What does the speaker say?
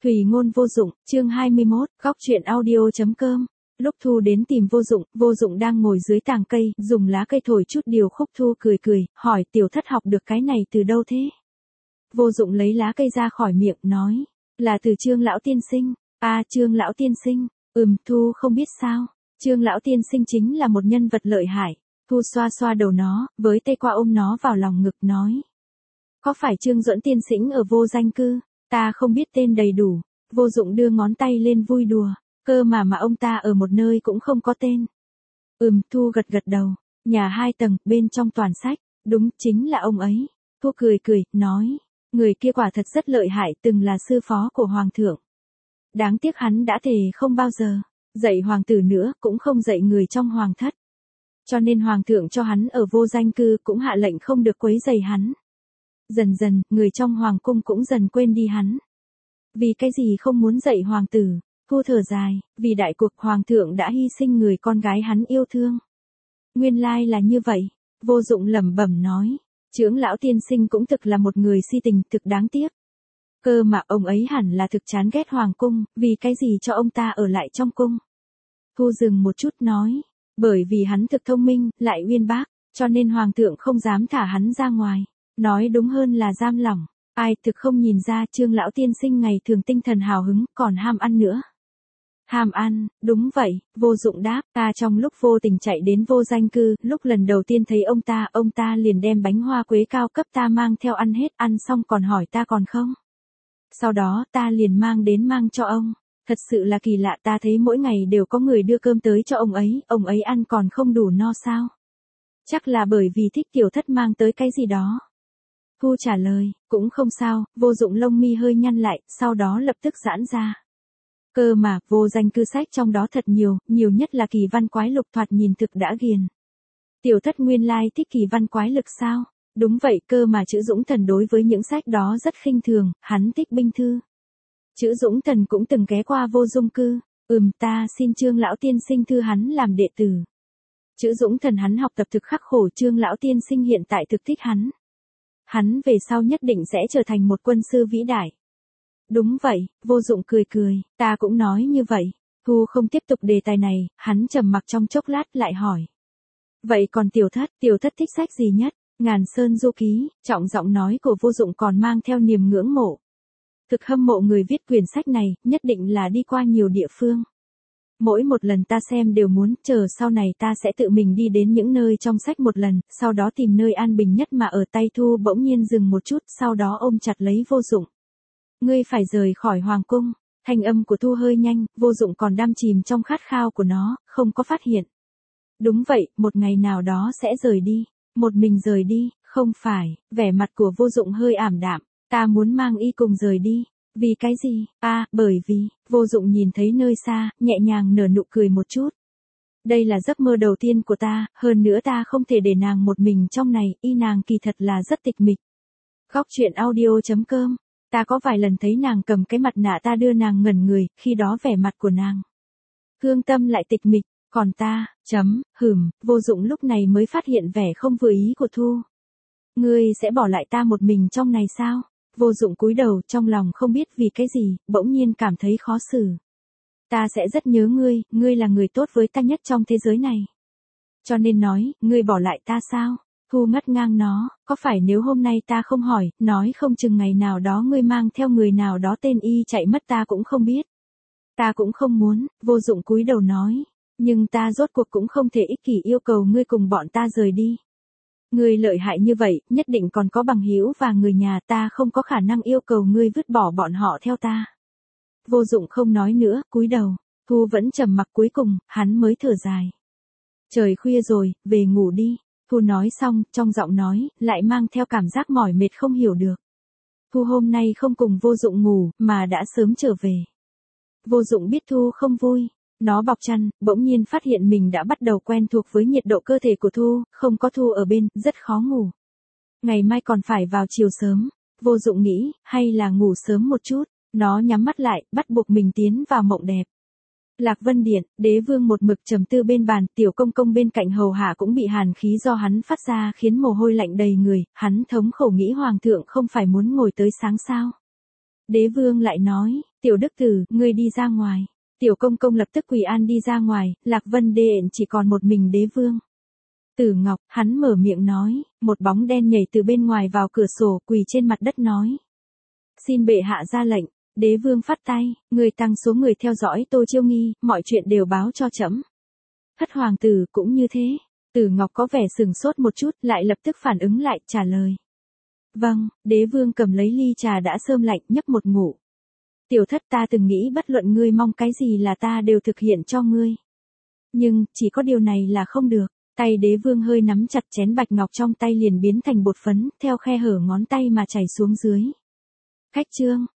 Thủy ngôn vô dụng, chương 21, góc truyện audio.com. Lúc Thu đến tìm vô dụng đang ngồi dưới tàng cây, dùng lá cây thổi chút điều khúc. Thu cười, hỏi tiểu thất học được cái này từ đâu thế? Vô dụng lấy lá cây ra khỏi miệng, nói, là từ Trương lão tiên sinh. À, Trương lão tiên sinh, Thu không biết sao, Trương lão tiên sinh chính là một nhân vật lợi hại. Thu xoa đầu nó, với tay qua ôm nó vào lòng ngực, nói, có phải Trương Duẫn tiên sinh ở Vô Danh Cư? Ta không biết tên đầy đủ. Vô dụng đưa ngón tay lên vui đùa, cơ mà ông ta ở một nơi cũng không có tên. Thu gật đầu, nhà 2 tầng, bên trong toàn sách, đúng chính là ông ấy. Thu cười, nói, người kia quả thật rất lợi hại, từng là sư phó của hoàng thượng. Đáng tiếc hắn đã thề không bao giờ dạy hoàng tử nữa, cũng không dạy người trong hoàng thất. Cho nên hoàng thượng cho hắn ở Vô Danh Cư, cũng hạ lệnh không được quấy rầy hắn. Dần, người trong hoàng cung cũng dần quên đi hắn. Vì cái gì không muốn dạy hoàng tử? Thu thở dài, vì đại cuộc hoàng thượng đã hy sinh người con gái hắn yêu thương. Nguyên lai là như vậy. Vô dụng lẩm bẩm nói, Trương lão tiên sinh cũng thực là một người si tình, thực đáng tiếc. Cơ mà ông ấy hẳn là thực chán ghét hoàng cung, vì cái gì cho ông ta ở lại trong cung? Thu dừng một chút nói, bởi vì hắn thực thông minh, lại uyên bác, cho nên hoàng thượng không dám thả hắn ra ngoài. Nói đúng hơn là giam lỏng. Ai thực không nhìn ra Trương lão tiên sinh ngày thường tinh thần hào hứng, còn ham ăn nữa. Ham ăn, đúng vậy, vô dụng đáp, ta trong lúc vô tình chạy đến Vô Danh Cư, lúc lần đầu tiên thấy ông ta liền đem bánh hoa quế cao cấp ta mang theo ăn hết, ăn xong còn hỏi ta còn không. Sau đó ta liền mang cho ông. Thật sự là kỳ lạ, ta thấy mỗi ngày đều có người đưa cơm tới cho ông ấy ăn còn không đủ no sao? Chắc là bởi vì thích tiểu thất mang tới cái gì đó. Thu trả lời, cũng không sao. Vô dụng lông mi hơi nhăn lại, sau đó lập tức giãn ra. Cơ mà, Vô Danh Cư sách trong đó thật nhiều nhất là kỳ văn quái lục, thoạt nhìn thực đã ghiền. Tiểu thất nguyên lai thích kỳ văn quái lực sao? Đúng vậy, cơ mà Chữ Dũng Thần đối với những sách đó rất khinh thường, hắn thích binh thư. Chữ Dũng Thần cũng từng ghé qua Vô Dung Cư. Ta xin Trương lão tiên sinh thư hắn làm đệ tử. Chữ Dũng Thần hắn học tập thực khắc khổ, Trương lão tiên sinh hiện tại thực thích hắn. Hắn về sau nhất định sẽ trở thành một quân sư vĩ đại. Đúng vậy, Vô dụng cười, ta cũng nói như vậy. Thu không tiếp tục đề tài này, hắn trầm mặc trong chốc lát lại hỏi. Vậy còn tiểu thất thích sách gì nhất? Ngàn Sơn Du Ký, trọng giọng nói của Vô dụng còn mang theo niềm ngưỡng mộ. Thực hâm mộ người viết quyển sách này, nhất định là đi qua nhiều địa phương. Mỗi một lần ta xem đều muốn, chờ sau này ta sẽ tự mình đi đến những nơi trong sách một lần, sau đó tìm nơi an bình nhất mà ở. Tay Thu bỗng nhiên dừng một chút, sau đó ôm chặt lấy Vô dụng. Ngươi phải rời khỏi hoàng cung. Thanh âm của Thu hơi nhanh, Vô dụng còn đắm chìm trong khát khao của nó, không có phát hiện. Đúng vậy, một ngày nào đó sẽ rời đi. Một mình rời đi, không phải. Vẻ mặt của Vô dụng hơi ảm đạm. Ta muốn mang y cùng rời đi. Vì cái gì? Bởi vì, Vô dụng nhìn thấy nơi xa, nhẹ nhàng nở nụ cười một chút. Đây là giấc mơ đầu tiên của ta, hơn nữa ta không thể để nàng một mình trong này, nàng kỳ thật là rất tịch mịch. Góc truyện audio.com. Ta có vài lần thấy nàng cầm cái mặt nạ ta đưa nàng ngẩn người, khi đó vẻ mặt của nàng thương tâm lại tịch mịch, còn ta, Vô dụng lúc này mới phát hiện vẻ không vừa ý của Thu. Ngươi sẽ bỏ lại ta một mình trong này sao? Vô dụng cúi đầu, trong lòng không biết vì cái gì, bỗng nhiên cảm thấy khó xử. Ta sẽ rất nhớ ngươi là người tốt với ta nhất trong thế giới này. Cho nên nói, ngươi bỏ lại ta sao? Thu ngắt ngang nó, có phải nếu hôm nay ta không hỏi, nói không chừng ngày nào đó ngươi mang theo người nào đó tên y chạy mất ta cũng không biết. Ta cũng không muốn. Vô dụng cúi đầu nói, nhưng ta rốt cuộc cũng không thể ích kỷ yêu cầu ngươi cùng bọn ta rời đi. Ngươi lợi hại như vậy, nhất định còn có bằng hữu và người nhà, ta không có khả năng yêu cầu ngươi vứt bỏ bọn họ theo ta. Vô dụng không nói nữa, cúi đầu. Thu vẫn trầm mặc, cuối cùng, hắn mới thở dài. Trời khuya rồi, về ngủ đi. Thu nói xong, trong giọng nói, lại mang theo cảm giác mỏi mệt không hiểu được. Thu hôm nay không cùng Vô dụng ngủ, mà đã sớm trở về. Vô dụng biết Thu không vui. Nó bọc chăn, bỗng nhiên phát hiện mình đã bắt đầu quen thuộc với nhiệt độ cơ thể của Thu, không có Thu ở bên, rất khó ngủ. Ngày mai còn phải vào chiều sớm. Vô dụng nghĩ, hay là ngủ sớm một chút. Nó nhắm mắt lại, bắt buộc mình tiến vào mộng đẹp. Lạc Vân Điện, Đế Vương một mực trầm tư bên bàn, Tiểu Công Công bên cạnh hầu hạ cũng bị hàn khí do hắn phát ra khiến mồ hôi lạnh đầy người, hắn thống khổ nghĩ hoàng thượng không phải muốn ngồi tới sáng sao. Đế vương lại nói, tiểu đức tử, ngươi đi ra ngoài. Tiểu công công lập tức quỳ an đi ra ngoài, Lạc Vân Đền chỉ còn một mình đế vương. Tử Ngọc, hắn mở miệng nói, một bóng đen nhảy từ bên ngoài vào cửa sổ, quỳ trên mặt đất nói. Xin bệ hạ ra lệnh, đế vương phát tay, người tăng số người theo dõi Tô Chiêu Nghi, mọi chuyện đều báo cho trẫm. Thất hoàng tử cũng như thế. Tử Ngọc có vẻ sừng sốt một chút, lại lập tức phản ứng lại, trả lời. Vâng, đế vương cầm lấy ly trà đã sơm lạnh, nhấp một ngụm. Tiểu thất, ta từng nghĩ bất luận ngươi mong cái gì là ta đều thực hiện cho ngươi. Nhưng, chỉ có điều này là không được. Tay đế vương hơi nắm chặt chén bạch ngọc trong tay liền biến thành bột phấn, theo khe hở ngón tay mà chảy xuống dưới. Khách trương,